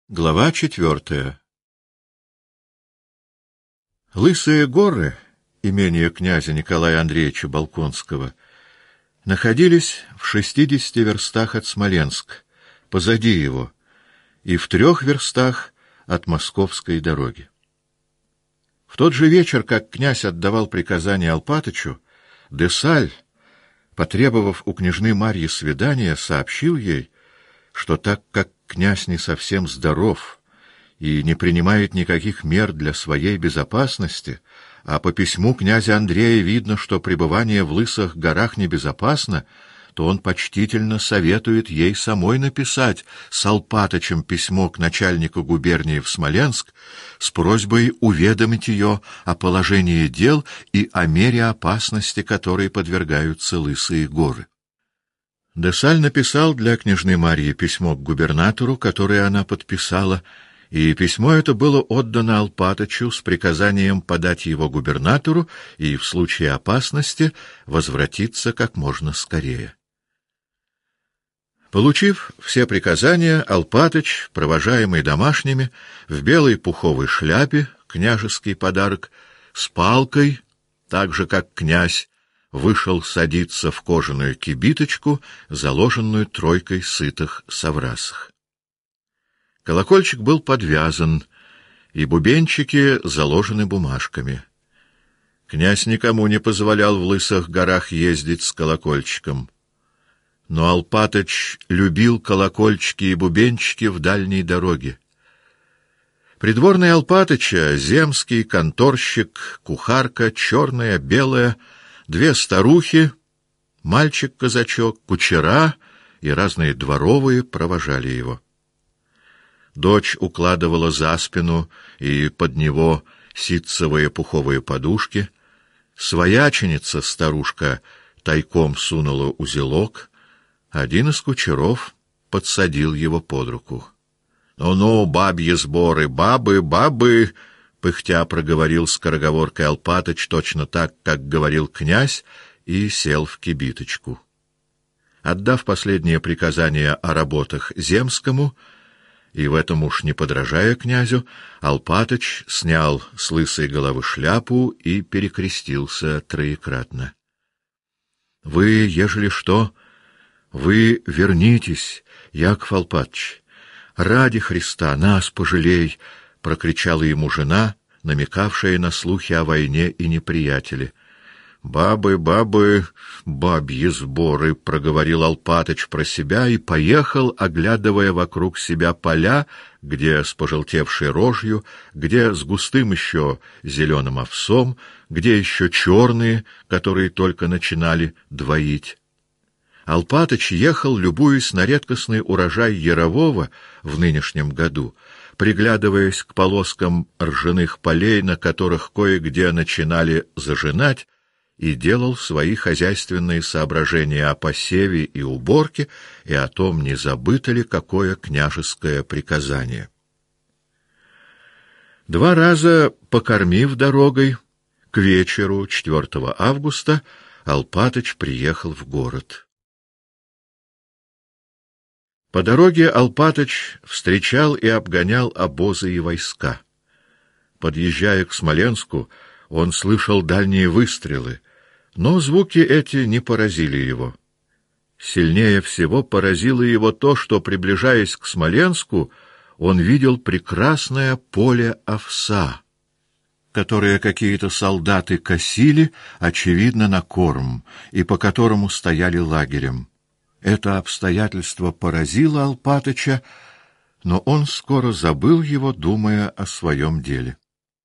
Глава 4. Лысые горы, имение князя Николая Андреевича Болконского, находились в 60 верстах от Смоленска, позади его, и в 3 верстах от Московской дороги. В тот же вечер, как князь отдавал приказание Алпатычу, Десаль, потребовав у княжны Марьи свидания, сообщил ей, что так как князь не совсем здоров и не принимает никаких мер для своей безопасности, а по письму князя Андрея видно, что пребывание в Лысых горах небезопасно, то он почтительно советует ей самой написать с Алпатычем письмо к начальнику губернии в Смоленск с просьбой уведомить ее о положении дел и о мере опасности, которой подвергаются Лысые горы. Десаль написал для княжны Марьи письмо к губернатору, которое она подписала, и письмо это было отдано Алпатычу с приказанием подать его губернатору и в случае опасности возвратиться как можно скорее. Получив все приказания, Алпатыч, провожаемый домашними, в белой пуховой шляпе, княжеский подарок, с палкой, так же как князь, вышел садиться в кожаную кибиточку, заложенную тройкой сытых соврасах. Колокольчик был подвязан, и бубенчики заложены бумажками. Князь никому не позволял в Лысых горах ездить с колокольчиком. Но Алпатыч любил колокольчики и бубенчики в дальней дороге. Придворный Алпатыча, земский, конторщик, кухарка, черная, белая, 2 старухи, мальчик-казачок, кучера и разные дворовые провожали его. Дочь укладывала за спину и под него ситцевые пуховые подушки, свояченица, старушка, тайком сунула узелок, один из кучеров подсадил его под руку. «Ну-ну, бабьи сборы, бабы!» — пыхтя проговорил скороговоркой Алпатыч, точно так, как говорил князь, и сел в кибиточку. Отдав последнее приказание о работах земскому, и в этом уж не подражая князю, Алпатыч снял с лысой головы шляпу и перекрестился троекратно. — Вы, ежели что, вы вернитесь, Яков Алпатыч, ради Христа, нас пожалей! — прокричала ему жена, намекавшая на слухи о войне и неприятеле. «Бабы, бабьи сборы!» — проговорил Алпатыч про себя и поехал, оглядывая вокруг себя поля, где с пожелтевшей рожью, где с густым еще зеленым овсом, где еще черные, которые только начинали двоить. Алпатыч ехал, любуясь на редкостный урожай ярового в нынешнем году, приглядываясь к полоскам ржаных полей, на которых кое-где начинали зажинать, и делал свои хозяйственные соображения о посеве и уборке и о том, не забыто ли какое княжеское приказание. 2 раза покормив дорогой, к вечеру 4 августа Алпатыч приехал в город. По дороге Алпатыч встречал и обгонял обозы и войска. Подъезжая к Смоленску, он слышал дальние выстрелы, но звуки эти не поразили его. Сильнее всего поразило его то, что, приближаясь к Смоленску, он видел прекрасное поле овса, которое какие-то солдаты косили, очевидно, на корм, и по которому стояли лагерем. Это обстоятельство поразило Алпатыча, но он скоро забыл его, думая о своем деле.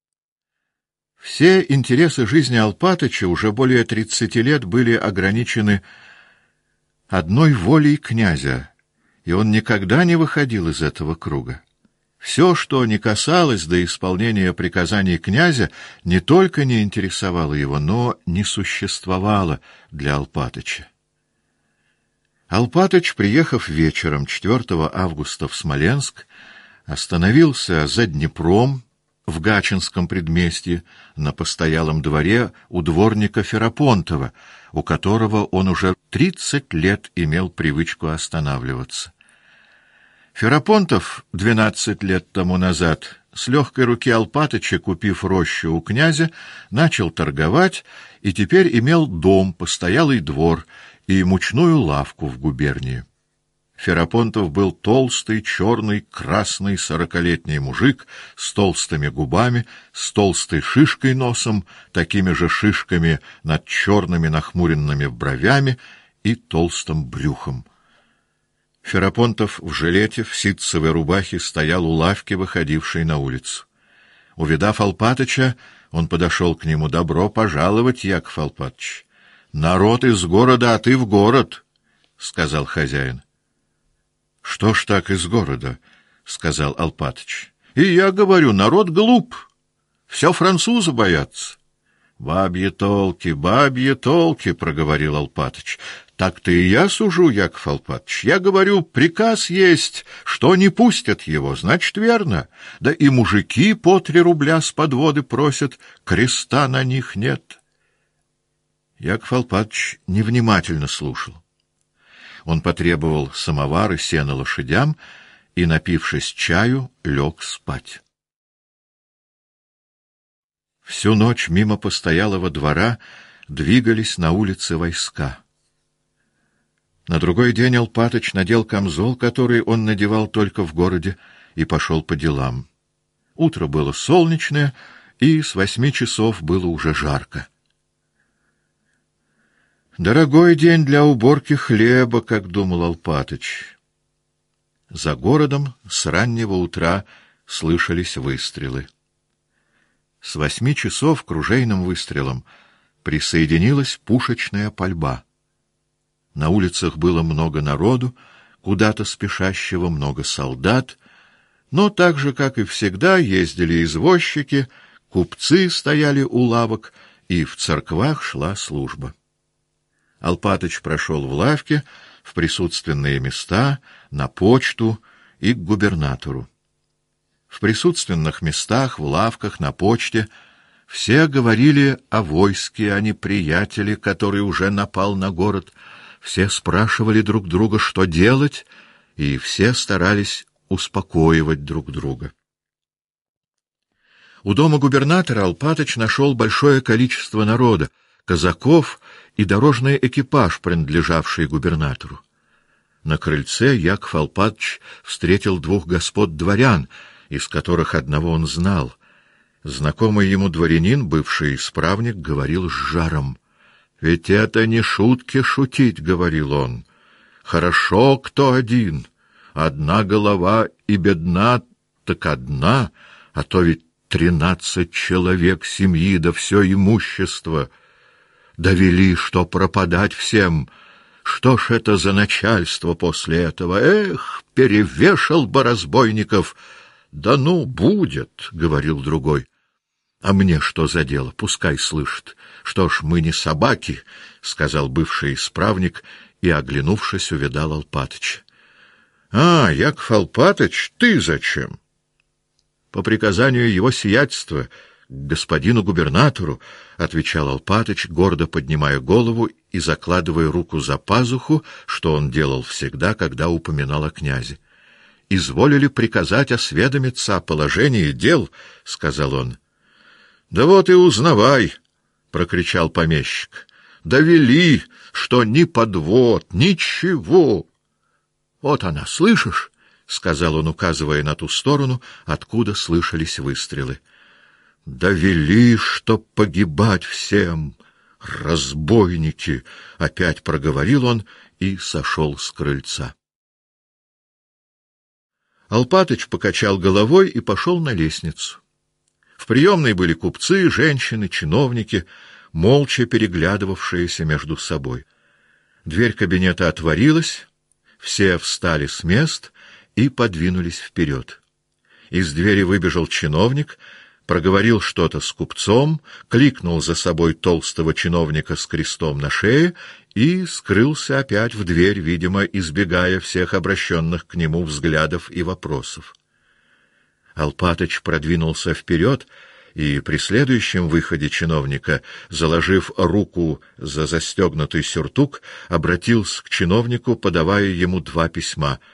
Все интересы жизни Алпатыча уже более 30 лет были ограничены одной волей князя, и он никогда не выходил из этого круга. Все, что не касалось до исполнения приказаний князя, не только не интересовало его, но не существовало для Алпатыча. Алпатыч, приехав вечером 4 августа в Смоленск, остановился за Днепром в Гачинском предместье на постоялом дворе у дворника Ферапонтова, у которого он уже 30 лет имел привычку останавливаться. Ферапонтов 12 лет тому назад с легкой руки Алпатыча, купив рощу у князя, начал торговать и теперь имел дом, постоялый двор и мучную лавку в губернии. Ферапонтов был толстый, черный, красный, 40-летний мужик с толстыми губами, с толстой шишкой носом, такими же шишками над черными нахмуренными бровями и толстым брюхом. Ферапонтов в жилете, в ситцевой рубахе стоял у лавки, выходившей на улицу. Увидав Алпатыча, он подошел к нему. — Добро пожаловать, Яков Алпатыч. — Народ из города, а ты в город, — сказал хозяин. — Что ж так из города? — сказал Алпатыч. — И я говорю, народ глуп. Все французы боятся. — Бабьи толки, — проговорил Алпатыч. — Так-то и я сужу, Яков Алпатыч. Я говорю, приказ есть, что не пустят его, значит, верно. Да и мужики по 3 рубля с подводы просят, креста на них нет. Яков Алпатыч невнимательно слушал. Он потребовал самовар и сена лошадям и, напившись чаю, лег спать. Всю ночь мимо постоялого двора двигались на улице войска. На другой день Алпатыч надел камзол, который он надевал только в городе, и пошел по делам. Утро было солнечное, и с 8 часов было уже жарко. Дорогой день для уборки хлеба, как думал Алпатыч. За городом с раннего утра слышались выстрелы. С 8 часов к ружейным выстрелам присоединилась пушечная пальба. На улицах было много народу, куда-то спешащего, много солдат, но так же, как и всегда, ездили извозчики, купцы стояли у лавок, и в церквах шла служба. Алпатыч прошел в лавке, в присутственные места, на почту и к губернатору. В присутственных местах, в лавках, на почте все говорили о войске, о неприятеле, который уже напал на город. Все спрашивали друг друга, что делать, и все старались успокоивать друг друга. У дома губернатора Алпатыч нашел большое количество народа, казаков и дорожный экипаж, принадлежавший губернатору. На крыльце Яков Алпатыч встретил 2 господ дворян, из которых одного он знал. Знакомый ему дворянин, бывший исправник, говорил с жаром. — Ведь это не шутки шутить, — говорил он. — Хорошо, кто один. Одна голова и бедна, так одна, а то ведь 13 человек семьи, да все имущество. Довели, что пропадать всем. Что ж это за начальство после этого? Эх, перевешал бы разбойников. — Да ну, будет, — говорил другой. — А мне что за дело? Пускай слышит. Что ж, мы не собаки, — сказал бывший исправник и, оглянувшись, увидал Алпатыча. — А, Яков Алпатыч, ты зачем? — По приказанию его сиятельства, к господину губернатору, — отвечал Алпатыч, гордо поднимая голову и закладывая руку за пазуху, что он делал всегда, когда упоминал о князе. — Изволили приказать осведомиться о положении дел, — сказал он. — Да вот и узнавай, — прокричал помещик. — Довели, что ни подвод, ничего. — Вот она, слышишь? — сказал он, указывая на ту сторону, откуда слышались выстрелы. — Довели, что погибать всем. Разбойники! — опять проговорил он и сошел с крыльца. Алпатыч покачал головой и пошел на лестницу. В приемной были купцы, женщины, чиновники, молча переглядывавшиеся между собой. Дверь кабинета отворилась, все встали с мест и подвинулись вперед. Из двери выбежал чиновник, проговорил что-то с купцом, кликнул за собой толстого чиновника с крестом на шее и скрылся опять в дверь, видимо, избегая всех обращенных к нему взглядов и вопросов. Алпатыч продвинулся вперед и при следующем выходе чиновника, заложив руку за застегнутый сюртук, обратился к чиновнику, подавая ему 2 письма.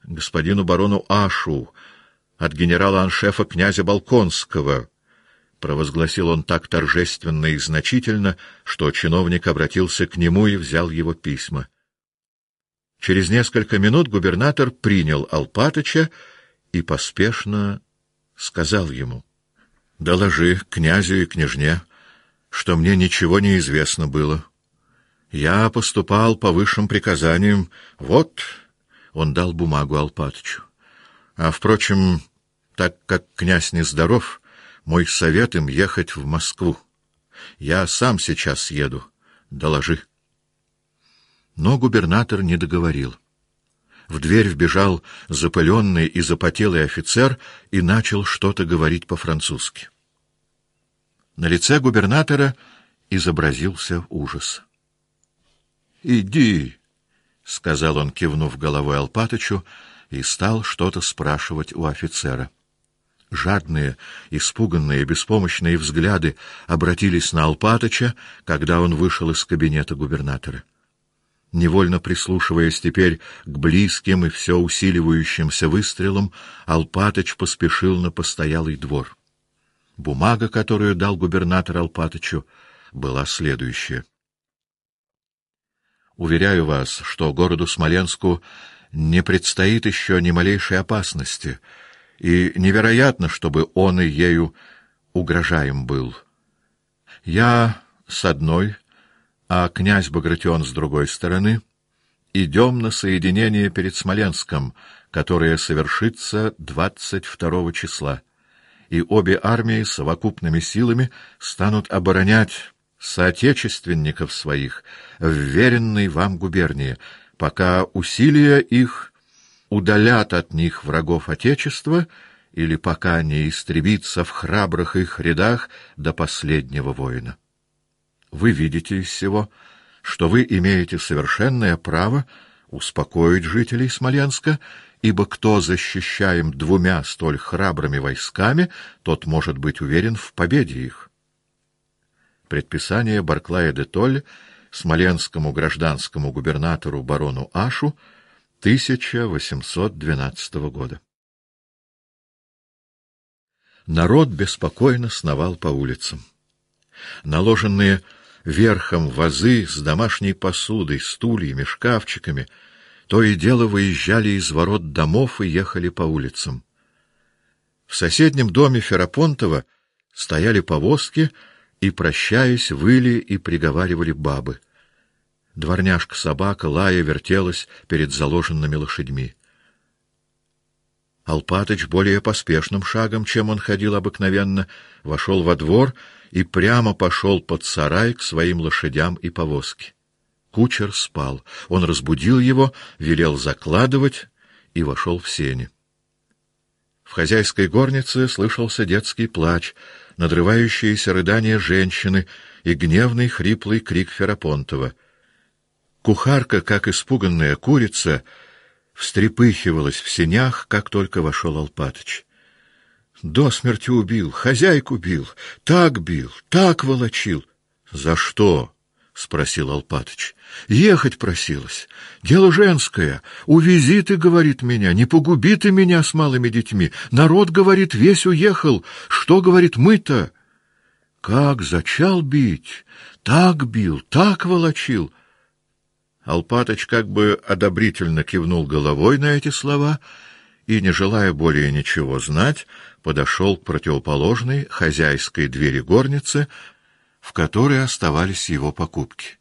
господину барону Ашу от генерала-аншефа князя Балконского, провозгласил он так торжественно и значительно, что чиновник обратился к нему и взял его письма. Через несколько минут губернатор принял Алпатыча и поспешно сказал ему: «Доложи князю и княжне, что мне ничего не известно было. Я поступал по высшим приказаниям. Вот...» — он дал бумагу Алпатычу. «А, впрочем, так как князь нездоров, мой совет им ехать в Москву. Я сам сейчас еду. Доложи». Но губернатор не договорил. В дверь вбежал запыленный и запотелый офицер и начал что-то говорить по-французски. На лице губернатора изобразился ужас. «Иди», — сказал он, кивнув головой Алпатычу, и стал что-то спрашивать у офицера. Жадные, испуганные, беспомощные взгляды обратились на Алпатыча, когда он вышел из кабинета губернатора. Невольно прислушиваясь теперь к близким и все усиливающимся выстрелам, Алпатыч поспешил на постоялый двор. Бумага, которую дал губернатор Алпатычу, была следующая. «Уверяю вас, что городу Смоленску не предстоит еще ни малейшей опасности, и невероятно, чтобы он и ею угрожаем был. Я с одной, а князь Багратион с другой стороны, идем на соединение перед Смоленском, которое совершится 22 числа, и обе армии совокупными силами станут оборонять соотечественников своих в веренной вам губернии, пока усилия их удалят от них врагов Отечества или пока не истребится в храбрых их рядах до последнего воина. Вы видите из всего, что вы имеете совершенное право успокоить жителей Смоленска, ибо кто защищаем двумя столь храбрыми войсками, тот может быть уверен в победе их. Предписание Барклая де Толль смоленскому гражданскому губернатору барону Ашу 1812 года. Народ беспокойно сновал по улицам. Наложенные верхом вазы с домашней посудой, стульями, шкафчиками то и дело выезжали из ворот домов и ехали по улицам. В соседнем доме Ферапонтова стояли повозки и, прощаясь, выли и приговаривали бабы. Дворняжка-собака, лая, вертелась перед заложенными лошадьми. Алпатыч более поспешным шагом, чем он ходил обыкновенно, вошел во двор и прямо пошел под сарай к своим лошадям и повозке. Кучер спал. Он разбудил его, велел закладывать и вошел в сени. В хозяйской горнице слышался детский плач, надрывающиеся рыдания женщины и гневный хриплый крик Ферапонтова. Кухарка, как испуганная курица, встрепыхивалась в сенях, как только вошел Алпатыч. До смерти убил, хозяйку бил, так волочил. — За что? — спросил Алпатыч. — Ехать просилась. Дело женское. Увези ты, говорит, меня, не погуби ты меня с малыми детьми. Народ, говорит, весь уехал. Что, говорит, мы-то? Как зачал бить? Так бил, так волочил. Алпатыч как бы одобрительно кивнул головой на эти слова и, не желая более ничего знать, подошел к противоположной хозяйской двери горницы, в которой оставались его покупки.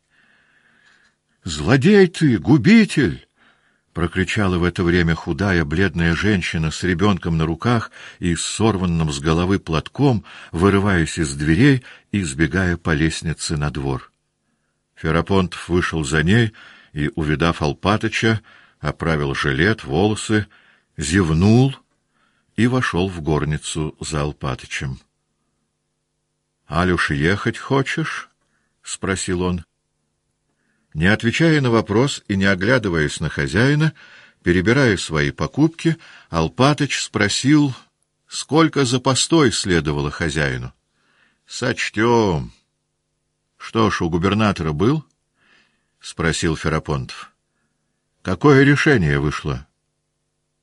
«Злодей ты, губитель!» — прокричала в это время худая, бледная женщина с ребенком на руках и с сорванным с головы платком, вырываясь из дверей и сбегая по лестнице на двор. Ферапонтов вышел за ней и, увидав Алпатыча, оправил жилет, волосы, зевнул и вошел в горницу за Алпатычем. — Аль уж ехать хочешь? — спросил он. Не отвечая на вопрос и не оглядываясь на хозяина, перебирая свои покупки, Алпатыч спросил, сколько за постой следовало хозяину. — Сочтем. — Что ж, у губернатора был? — спросил Ферапонтов. — Какое решение вышло?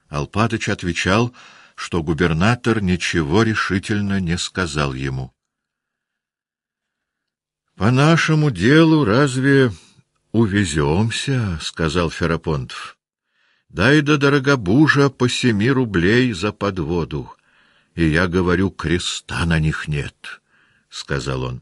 Алпатыч отвечал, что губернатор ничего решительно не сказал ему. — По нашему делу разве увеземся? — сказал Ферапонтов. — Дай до Дорогобужа по 7 рублей за подводу. И я говорю, креста на них нет, — сказал он.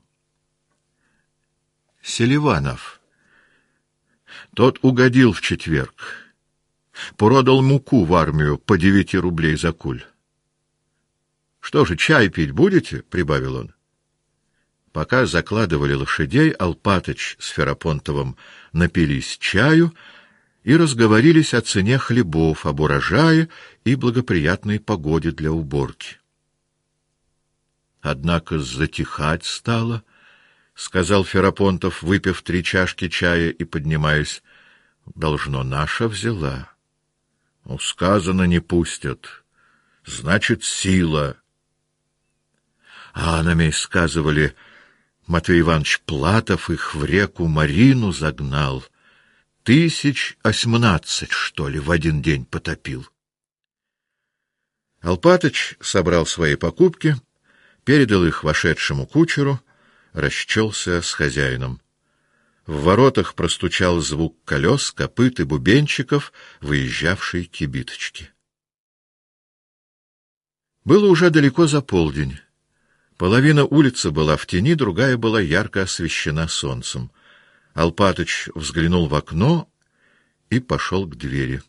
Селиванов. Тот угодил в четверг. Продал муку в армию по 9 рублей за куль. — Что же, чай пить будете? — прибавил он. Пока закладывали лошадей, Алпатыч с Ферапонтовым напились чаю и разговорились о цене хлебов, об урожае и благоприятной погоде для уборки. Однако затихать стало, — сказал Ферапонтов, выпив 3 чашки чая и поднимаясь. — Должно, наша взяла. — Ну, сказано, не пустят. Значит, сила. А на месть сказывали, Матвей Иванович Платов их в реку Марину загнал. 18, что ли, в один день потопил. Алпатыч собрал свои покупки, передал их вошедшему кучеру, расчелся с хозяином. В воротах простучал звук колес, копыт и бубенчиков, выезжавшей кибиточки. Было уже далеко за полдень. Половина улицы была в тени, другая была ярко освещена солнцем. Алпатыч взглянул в окно и пошел к двери.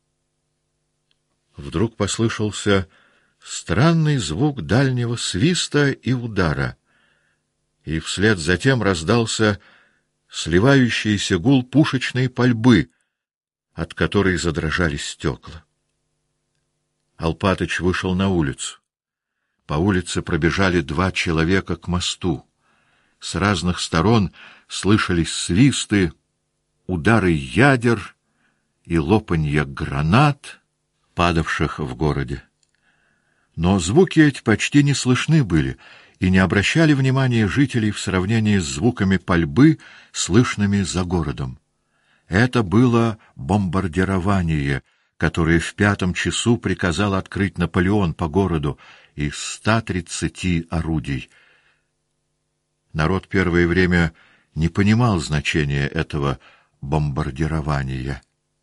Вдруг послышался странный звук дальнего свиста и удара, и вслед за тем раздался сливающийся гул пушечной пальбы, от которой задрожали стекла. Алпатыч вышел на улицу. По улице пробежали 2 человека к мосту. С разных сторон слышались свисты, удары ядер и лопанье гранат, падавших в городе. Но звуки эти почти не слышны были и не обращали внимания жителей в сравнении с звуками пальбы, слышными за городом. Это было бомбардирование, которое в 5 часу приказал открыть Наполеон по городу из 130 орудий. Народ первое время не понимал значения этого бомбардирования.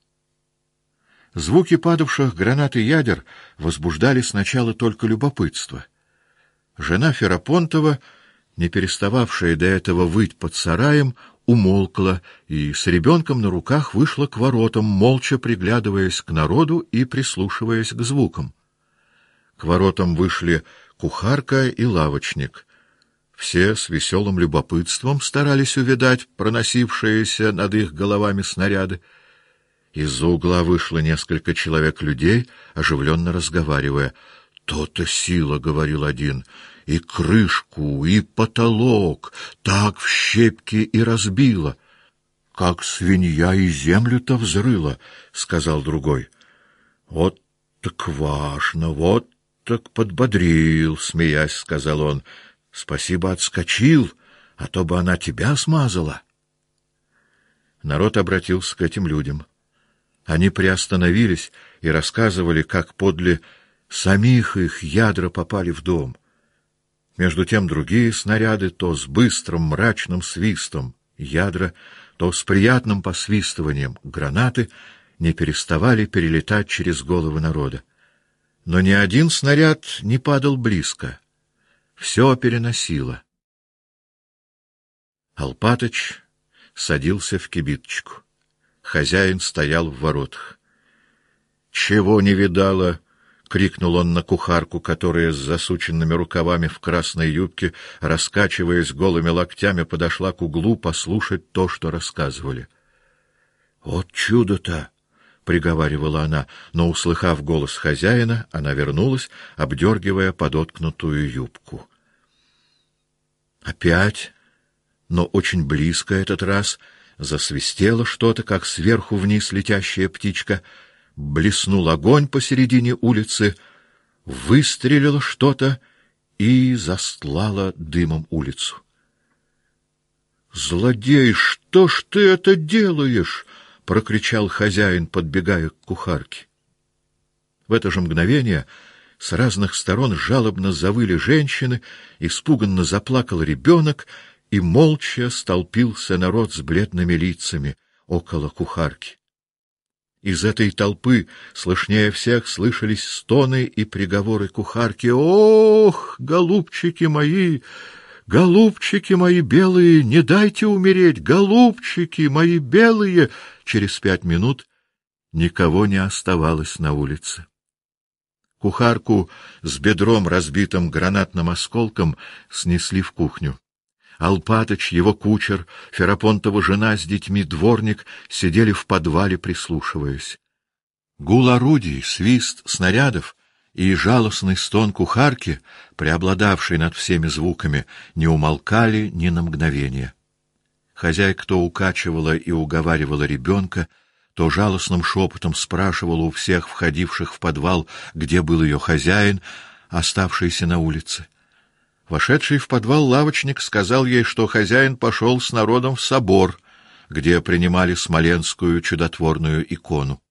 Звуки падавших гранат и ядер возбуждали сначала только любопытство. Жена Ферапонтова, не перестававшая до этого выть под сараем, умолкла и с ребенком на руках вышла к воротам, молча приглядываясь к народу и прислушиваясь к звукам. К воротам вышли кухарка и лавочник. Все с веселым любопытством старались увидать проносившиеся над их головами снаряды. Из-за угла вышло несколько человек людей, оживленно разговаривая. «То-то сила, — говорил один, — и крышку, и потолок так в щепки и разбила. Как свинья и землю-то взрыла, — сказал другой. Вот так важно, вот так подбодрил, — смеясь, сказал он. Спасибо, отскочил, а то бы она тебя смазала. Народ обратился к этим людям. Они приостановились и рассказывали, как подле самих их ядра попали в дом. Между тем другие снаряды то с быстрым мрачным свистом ядра, то с приятным посвистыванием гранаты не переставали перелетать через головы народа. Но ни один снаряд не падал близко. Все переносило. Алпатыч садился в кибиточку. Хозяин стоял в воротах. — Чего не видала? — крикнул он на кухарку, которая с засученными рукавами в красной юбке, раскачиваясь голыми локтями, подошла к углу послушать то, что рассказывали. — Вот чудо-то! — приговаривала она, но, услыхав голос хозяина, она вернулась, обдергивая подоткнутую юбку. Опять, но очень близко этот раз, засвистело что-то, как сверху вниз летящая птичка. Блеснул огонь посередине улицы, выстрелило что-то и застлало дымом улицу. — Злодей, что ж ты это делаешь? — прокричал хозяин, подбегая к кухарке. В это же мгновение с разных сторон жалобно завыли женщины, испуганно заплакал ребенок, и молча столпился народ с бледными лицами около кухарки. Из этой толпы слышнее всех слышались стоны и приговоры кухарки. «Ох, голубчики мои! Голубчики мои белые! Не дайте умереть! Голубчики мои белые!» Через 5 минут никого не оставалось на улице. Кухарку с бедром, разбитым гранатным осколком, снесли в кухню. Алпатыч, его кучер, Ферапонтова жена с детьми, дворник сидели в подвале, прислушиваясь. Гул орудий, свист снарядов и жалостный стон кухарки, преобладавший над всеми звуками, не умолкали ни на мгновение. Хозяйка то укачивала и уговаривала ребенка, то жалостным шепотом спрашивала у всех входивших в подвал, где был ее хозяин, оставшийся на улице. Вошедший в подвал лавочник сказал ей, что хозяин пошел с народом в собор, где принимали смоленскую чудотворную икону.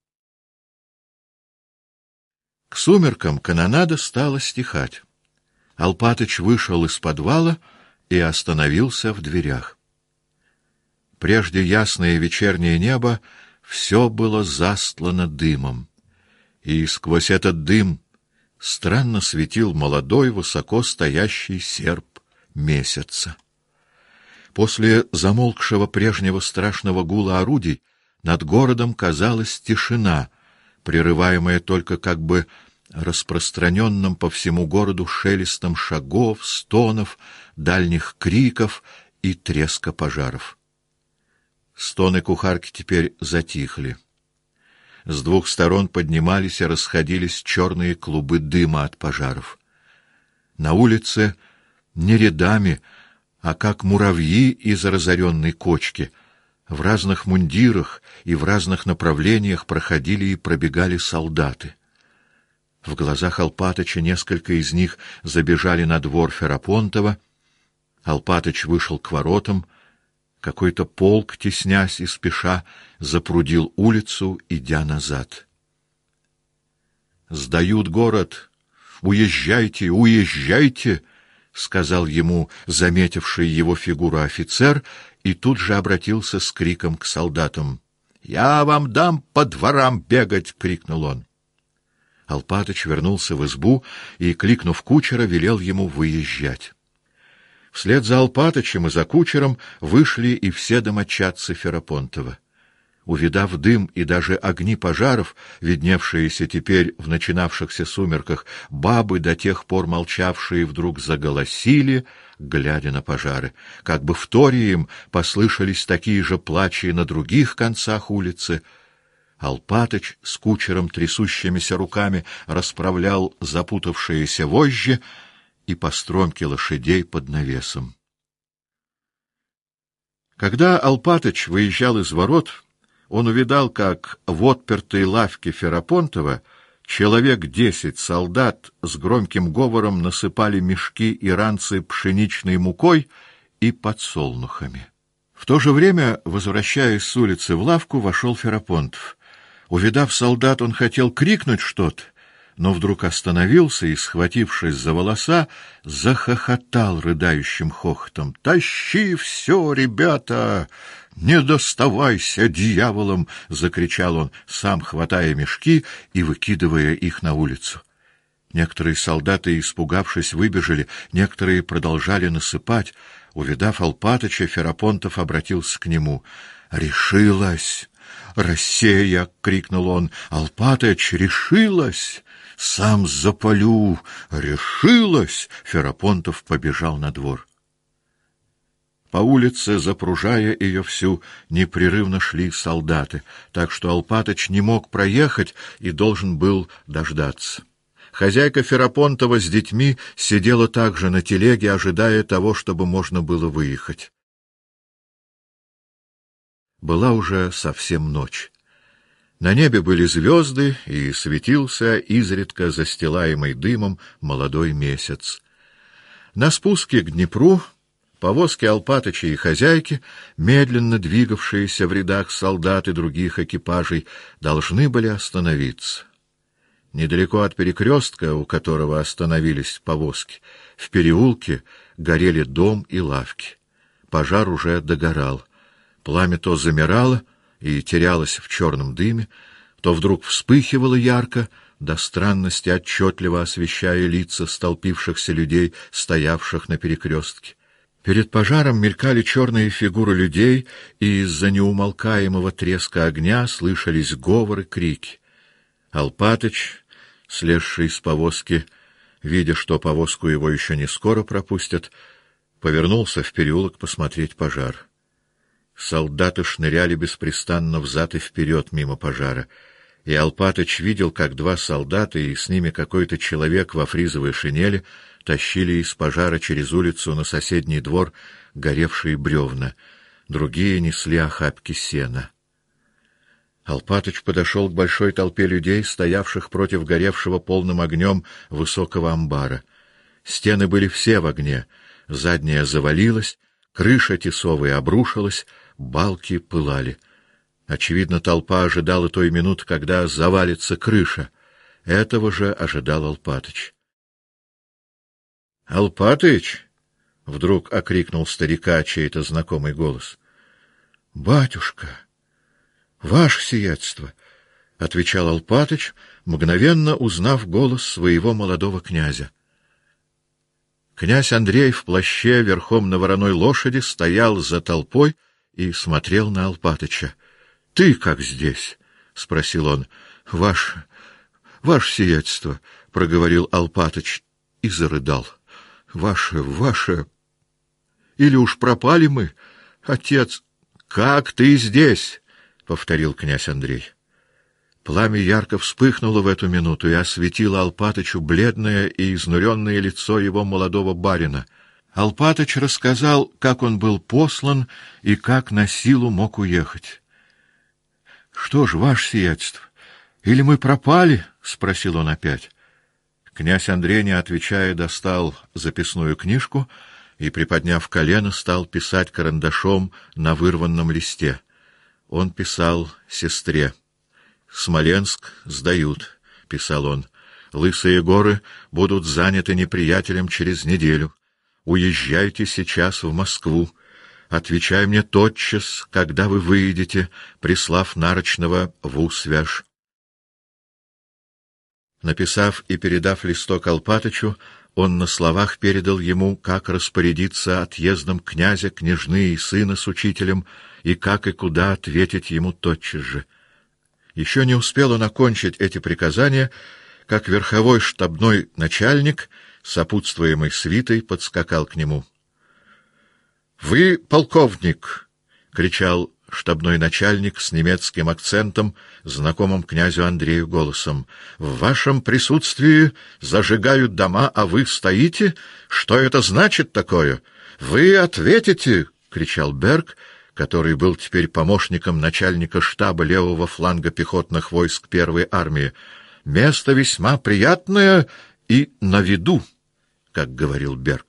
К сумеркам канонада стала стихать. Алпатыч вышел из подвала и остановился в дверях. Прежде ясное вечернее небо все было застлано дымом, и сквозь этот дым странно светил молодой, высоко стоящий серп месяца. После замолкшего прежнего страшного гула орудий над городом казалась тишина, прерываемая только как бы распространенным по всему городу шелестом шагов, стонов, дальних криков и треска пожаров. Стоны кухарки теперь затихли. С 2 сторон поднимались и расходились черные клубы дыма от пожаров. На улице не рядами, а как муравьи из разоренной кочки, в разных мундирах и в разных направлениях проходили и пробегали солдаты. В глазах Алпатыча несколько из них забежали на двор Ферапонтова. Алпатыч вышел к воротам. Какой-то полк, теснясь и спеша, запрудил улицу, идя назад. «Сдают город! Уезжайте, уезжайте!» — сказал ему заметивший его фигуру офицер, и тут же обратился с криком к солдатам. «Я вам дам по дворам бегать!» — крикнул он. Алпатыч вернулся в избу и, кликнув кучера, велел ему выезжать. Вслед за Алпатычем и за кучером вышли и все домочадцы Ферапонтова. Увидав дым и даже огни пожаров, видневшиеся теперь в начинавшихся сумерках, бабы, до тех пор молчавшие, вдруг заголосили, глядя на пожары. Как бы вторя им послышались такие же плачи на других концах улицы. Алпатыч с кучером трясущимися руками расправлял запутавшиеся вожжи и постромки лошадей под навесом. Когда Алпатыч выезжал из ворот, он увидал, как в отпертой лавке Ферапонтова человек 10 солдат с громким говором насыпали мешки и ранцы пшеничной мукой и подсолнухами. В то же время, возвращаясь с улицы в лавку, вошел Ферапонтов. Увидав солдат, он хотел крикнуть что-то, но вдруг остановился и, схватившись за волоса, захохотал рыдающим хохотом. «Тащи все, ребята! Не доставайся дьяволом!» — закричал он, сам хватая мешки и выкидывая их на улицу. Некоторые солдаты, испугавшись, выбежали, некоторые продолжали насыпать. Увидав Алпатыча, Ферапонтов обратился к нему. «Решилась! Россия!» — крикнул он. «Алпатыч, решилась! Сам запалю! Решилась!» Ферапонтов побежал на двор. По улице, запружая ее всю, непрерывно шли солдаты, так что Алпатыч не мог проехать и должен был дождаться. Хозяйка Ферапонтова с детьми сидела также на телеге, ожидая того, чтобы можно было выехать. Была уже совсем ночь. На небе были звезды, и светился, изредка застилаемый дымом, молодой месяц. На спуске к Днепру повозки Алпатыча и хозяйки, медленно двигавшиеся в рядах солдат и других экипажей, должны были остановиться. Недалеко от перекрестка, у которого остановились повозки, в переулке горели дом и лавки. Пожар уже догорал. Пламя то замирало и терялось в черном дыме, то вдруг вспыхивало ярко, до странности отчетливо освещая лица столпившихся людей, стоявших на перекрестке. Перед пожаром мелькали черные фигуры людей, и из-за неумолкаемого треска огня слышались говоры, крики. Алпатыч, слезший с повозки, видя, что повозку его еще не скоро пропустят, повернулся в переулок посмотреть пожар. Солдаты шныряли беспрестанно взад и вперед мимо пожара, и Алпатыч видел, как два солдата и с ними какой-то человек во фризовой шинели тащили из пожара через улицу на соседний двор горевшие бревна, другие несли охапки сена. Алпатыч подошел к большой толпе людей, стоявших против горевшего полным огнем высокого амбара. Стены были все в огне, задняя завалилась, крыша тесовая обрушилась, балки пылали. Очевидно, толпа ожидала той минуты, когда завалится крыша. Этого же ожидал Алпатыч. — Алпатыч! — вдруг окрикнул старика чей-то знакомый голос. — Батюшка! Ваше сиятельство! — отвечал Алпатыч, мгновенно узнав голос своего молодого князя. Князь Андрей в плаще верхом на вороной лошади стоял за толпой и смотрел на Алпатыча. — Ты как здесь? — спросил он. — Ваше сиятельство! — проговорил Алпатыч и зарыдал. — Ваше... Или уж пропали мы, отец? — Как ты здесь? — повторил князь Андрей. Пламя ярко вспыхнуло в эту минуту и осветило Алпатычу бледное и изнуренное лицо его молодого барина. Алпатыч рассказал, как он был послан и как на силу мог уехать. — Что ж, ваше сиятельство, или мы пропали? — спросил он опять. Князь Андрей, не отвечая, достал записную книжку и, приподняв колено, стал писать карандашом на вырванном листе. Он писал сестре. «Смоленск сдают», — писал он. «Лысые горы будут заняты неприятелем через неделю. Уезжайте сейчас в Москву. Отвечай мне тотчас, когда вы выедете, прислав нарочного в Усвяж». Написав и передав листок Алпатычу, он на словах передал ему, как распорядиться отъездом князя, княжны и сына с учителем, и как и куда ответить ему тотчас же. Еще не успел он окончить эти приказания, как верховой штабной начальник, сопутствуемый свитой, подскакал к нему. — Вы, полковник! — кричал штабной начальник с немецким акцентом, знакомым князю Андрею голосом. — В вашем присутствии зажигают дома, а вы стоите? Что это значит такое? — Вы ответите! — кричал Берг, который был теперь помощником начальника штаба левого фланга пехотных войск первой армии. — Место весьма приятное и на виду, как говорил Берг.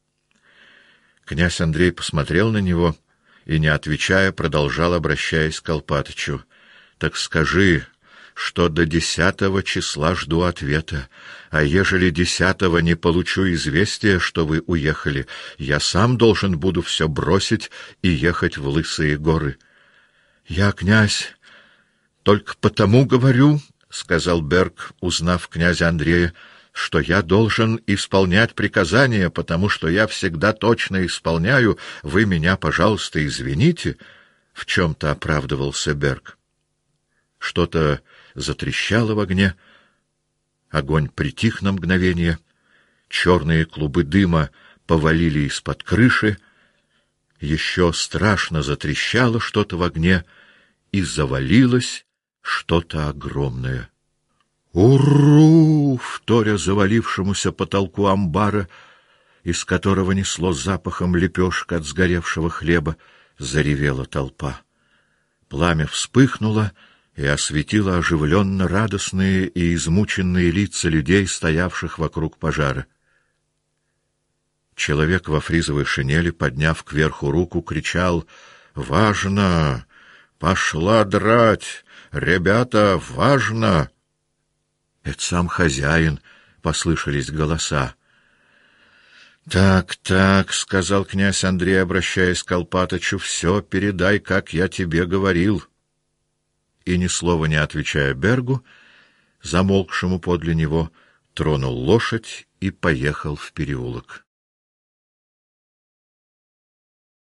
Князь Андрей посмотрел на него и, не отвечая, продолжал, обращаясь к Алпатычу. — Так скажи, что до 10 числа жду ответа, а ежели 10 не получу известия, что вы уехали, я сам должен буду все бросить и ехать в Лысые горы. — Я, князь, только потому говорю, — сказал Берг, узнав князя Андрея, — что я должен исполнять приказания, потому что я всегда точно исполняю. Вы меня, пожалуйста, извините. В чем-то оправдывался Берг. Что-то затрещало в огне. Огонь притих на мгновение. Черные клубы дыма повалили из-под крыши. Еще страшно затрещало что-то в огне, и завалилось что-то огромное. «Уру!» — вторя завалившемуся потолку амбара, из которого несло запахом лепешек от сгоревшего хлеба, заревела толпа. Пламя вспыхнуло и осветило оживленно радостные и измученные лица людей, стоявших вокруг пожара. Человек во фризовой шинели, подняв кверху руку, кричал: «Важно! Пошла драть! Ребята, важно!» Это сам хозяин, — послышались голоса. Так, — сказал князь Андрей, обращаясь к Алпатычу, — все передай, как я тебе говорил. И, ни слова не отвечая Бергу, замолкшему подле него, тронул лошадь и поехал в переулок.